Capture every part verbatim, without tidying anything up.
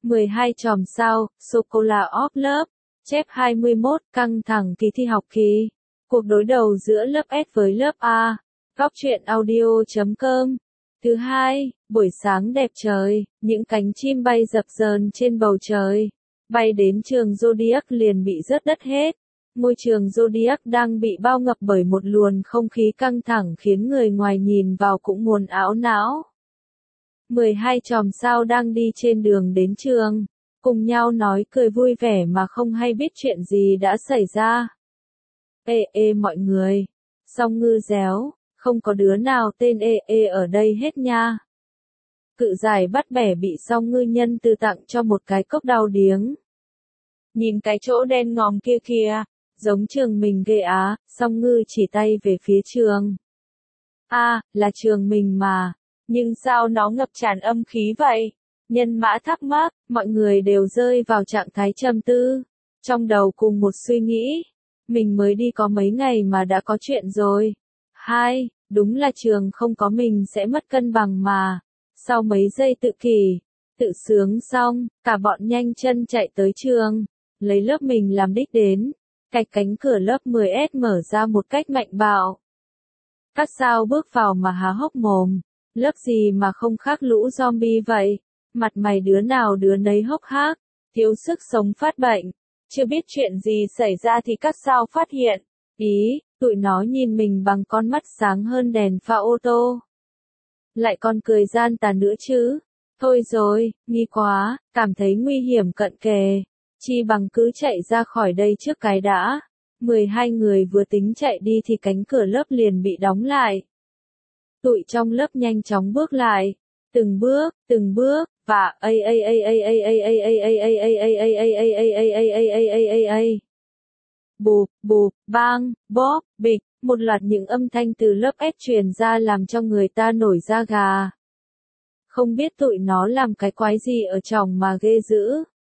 mười hai chòm sao, Sô-cô-la of lớp. Chép hai mươi mốt, căng thẳng kỳ thi học kỳ. Cuộc đối đầu giữa lớp S với lớp A. Góc truyện audio chấm com. Thứ hai, buổi sáng đẹp trời, những cánh chim bay dập dờn trên bầu trời. Bay đến trường Zodiac liền bị rớt đất hết. Ngôi trường Zodiac đang bị bao ngập bởi một luồng không khí căng thẳng khiến người ngoài nhìn vào cũng muốn ảo não. mười hai chòm sao đang đi trên đường đến trường, cùng nhau nói cười vui vẻ mà không hay biết chuyện gì đã xảy ra. Ê ê mọi người, Song Ngư réo, không có đứa nào tên ê ê ở đây hết nha. Cự giải bắt bẻ bị Song Ngư nhân từ tặng cho một cái cốc đau điếng. Nhìn cái chỗ đen ngòm kia kìa, giống trường mình ghê á, Song Ngư chỉ tay về phía trường. A, à, là trường mình mà, nhưng sao nó ngập tràn âm khí vậy? Nhân mã thắc mắc, mọi người đều rơi vào trạng thái trầm tư, trong đầu cùng một suy nghĩ. Mình mới đi có mấy ngày mà đã có chuyện rồi. Hai, đúng là trường không có mình sẽ mất cân bằng mà. Sau mấy giây tự kỷ, tự sướng xong, cả bọn nhanh chân chạy tới trường, lấy lớp mình làm đích đến. Cạch cánh cửa lớp mười S mở ra một cách mạnh bạo. Các sao bước vào mà há hốc mồm. Lớp gì mà không khác lũ zombie vậy? Mặt mày đứa nào đứa nấy hốc hác, thiếu sức sống phát bệnh. Chưa biết chuyện gì xảy ra thì các sao phát hiện. Ý, tụi nó nhìn mình bằng con mắt sáng hơn đèn pha ô tô. Lại còn cười gian tà nữa chứ. Thôi rồi, nghi quá, cảm thấy nguy hiểm cận kề. Chi bằng cứ chạy ra khỏi đây trước cái đã. mười hai người vừa tính chạy đi thì cánh cửa lớp liền bị đóng lại. Tụi trong lớp nhanh chóng bước lại, từng bước, từng bước, và a a a a a a a a a a a a a a a a a. Bụp, bụp, bang, bóp, bịch, một loạt những âm thanh từ lớp S truyền ra làm cho người ta nổi da gà. Không biết tụi nó làm cái quái gì ở trỏng mà ghê dữ.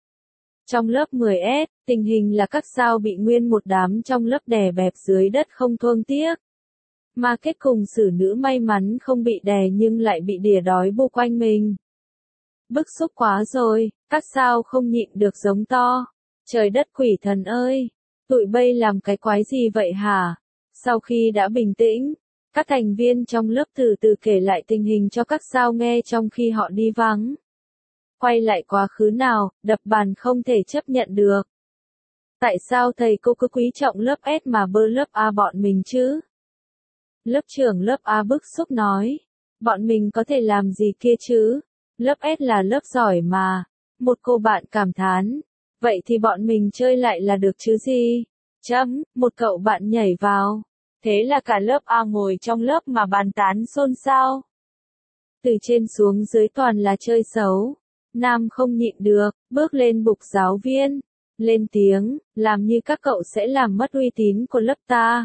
Trong lớp mười S, tình hình là các sao bị nguyên một đám trong lớp đè bẹp dưới đất không thương tiếc. Mà kết cùng xử nữ may mắn không bị đè nhưng lại bị đỉa đói bu quanh mình. Bức xúc quá rồi, các sao không nhịn được giống to. Trời đất quỷ thần ơi, tụi bay làm cái quái gì vậy hả? Sau khi đã bình tĩnh, các thành viên trong lớp từ từ kể lại tình hình cho các sao nghe trong khi họ đi vắng. Quay lại quá khứ nào, đập bàn không thể chấp nhận được. Tại sao thầy cô cứ quý trọng lớp S mà bơ lớp A bọn mình chứ? Lớp trưởng lớp A bức xúc nói. Bọn mình có thể làm gì kia chứ? Lớp S là lớp giỏi mà. Một cô bạn cảm thán. Vậy thì bọn mình chơi lại là được chứ gì? Chấm, một cậu bạn nhảy vào. Thế là cả lớp A ngồi trong lớp mà bàn tán xôn xao. Từ trên xuống dưới toàn là chơi xấu. Nam không nhịn được, bước lên bục giáo viên. Lên tiếng, làm như các cậu sẽ làm mất uy tín của lớp ta.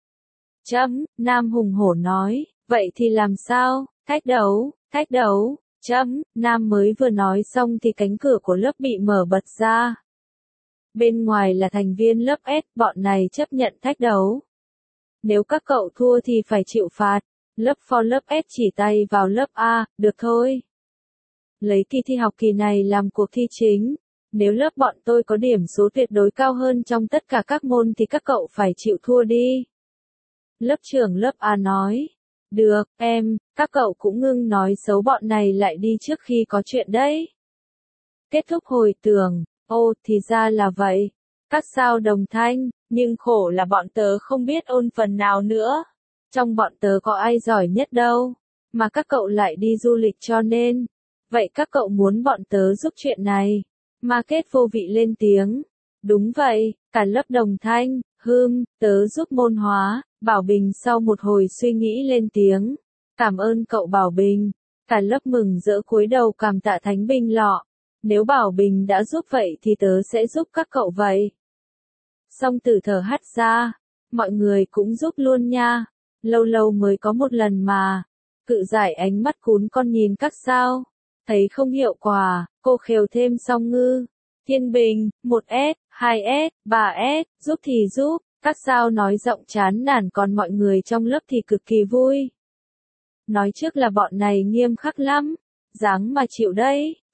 Chấm, Nam hùng hổ nói, vậy thì làm sao? Thách đấu, thách đấu. Chấm, Nam mới vừa nói xong thì cánh cửa của lớp bị mở bật ra. Bên ngoài là thành viên lớp S, bọn này chấp nhận thách đấu. Nếu các cậu thua thì phải chịu phạt. Lớp for lớp S chỉ tay vào lớp A, được thôi. Lấy kỳ thi học kỳ này làm cuộc thi chính. Nếu lớp bọn tôi có điểm số tuyệt đối cao hơn trong tất cả các môn thì các cậu phải chịu thua đi. Lớp trưởng lớp A nói. Được, em, các cậu cũng ngưng nói xấu bọn này lại đi trước khi có chuyện đấy. Kết thúc hồi tưởng, ô thì ra là vậy. Các sao đồng thanh, nhưng khổ là bọn tớ không biết ôn phần nào nữa. Trong bọn tớ có ai giỏi nhất đâu, mà các cậu lại đi du lịch cho nên. Vậy các cậu muốn bọn tớ giúp chuyện này. Mà kết vô vị lên tiếng. Đúng vậy, cả lớp đồng thanh, hưm, tớ giúp môn hóa. Bảo Bình sau một hồi suy nghĩ lên tiếng. Cảm ơn cậu Bảo Bình. Cả lớp mừng rỡ cúi đầu cảm tạ Thánh Bình lọ. Nếu Bảo Bình đã giúp vậy thì tớ sẽ giúp các cậu vậy. Xong từ thở hắt ra. Mọi người cũng giúp luôn nha. Lâu lâu mới có một lần mà. Cự giải ánh mắt cún con nhìn các sao. Thấy không hiệu quả, cô khều thêm Song Ngư. Thiên Bình, một S, hai S, ba S, giúp thì giúp. Các sao nói giọng chán nản còn mọi người trong lớp thì cực kỳ vui. Nói trước là bọn này nghiêm khắc lắm. Dáng mà chịu đấy.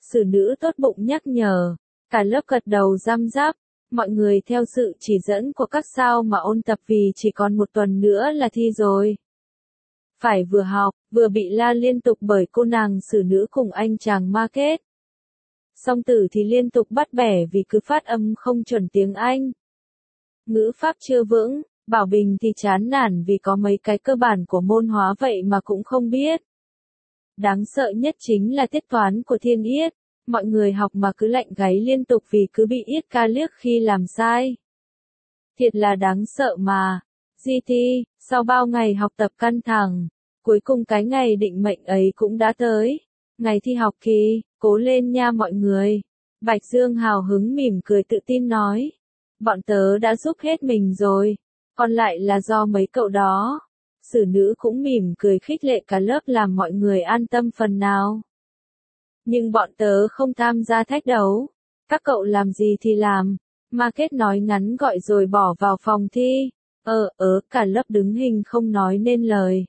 Xử nữ tốt bụng nhắc nhở. Cả lớp gật đầu răm rắp. Mọi người theo sự chỉ dẫn của các sao mà ôn tập vì chỉ còn một tuần nữa là thi rồi. Phải vừa học, vừa bị la liên tục bởi cô nàng xử nữ cùng anh chàng market. Song Tử thì liên tục bắt bẻ vì cứ phát âm không chuẩn tiếng Anh. Ngữ pháp chưa vững, Bảo Bình thì chán nản vì có mấy cái cơ bản của môn hóa vậy mà cũng không biết. Đáng sợ nhất chính là tiết toán của Thiên Yết, mọi người học mà cứ lạnh gáy liên tục vì cứ bị Yết ca liếc khi làm sai. Thiệt là đáng sợ mà. giê tê, sau bao ngày học tập căng thẳng, cuối cùng cái ngày định mệnh ấy cũng đã tới. Ngày thi học kỳ, cố lên nha mọi người. Bạch Dương hào hứng mỉm cười tự tin nói. Bọn tớ đã giúp hết mình rồi, còn lại là do mấy cậu đó. Xử nữ cũng mỉm cười khích lệ cả lớp làm mọi người an tâm phần nào. Nhưng bọn tớ không tham gia thách đấu. Các cậu làm gì thì làm. Market nói ngắn gọi rồi bỏ vào phòng thi. Ờ ớ cả lớp đứng hình không nói nên lời.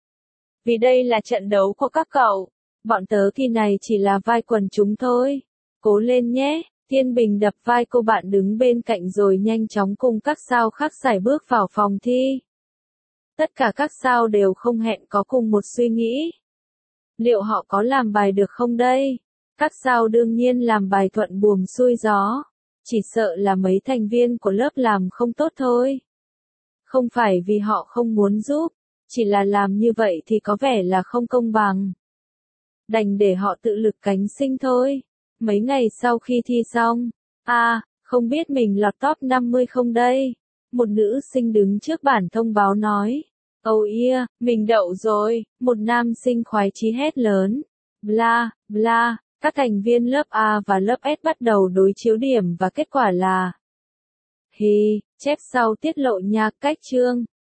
Vì đây là trận đấu của các cậu. Bọn tớ kỳ này chỉ là vai quần chúng thôi. Cố lên nhé. Thiên Bình đập vai cô bạn đứng bên cạnh rồi nhanh chóng cùng các sao khác giải bước vào phòng thi. Tất cả các sao đều không hẹn có cùng một suy nghĩ. Liệu họ có làm bài được không đây? Các sao đương nhiên làm bài thuận buồm xuôi gió. Chỉ sợ là mấy thành viên của lớp làm không tốt thôi. Không phải vì họ không muốn giúp, chỉ là làm như vậy thì có vẻ là không công bằng. Đành để họ tự lực cánh sinh thôi. Mấy ngày sau khi thi xong, à, không biết mình lọt top năm mươi không đây? Một nữ sinh đứng trước bảng thông báo nói. Oh yeah, mình đậu rồi, một nam sinh khoái chí hét lớn. Bla, bla, các thành viên lớp A và lớp S bắt đầu đối chiếu điểm và kết quả là. Hi, chép sau tiết lộ nha, cách chương.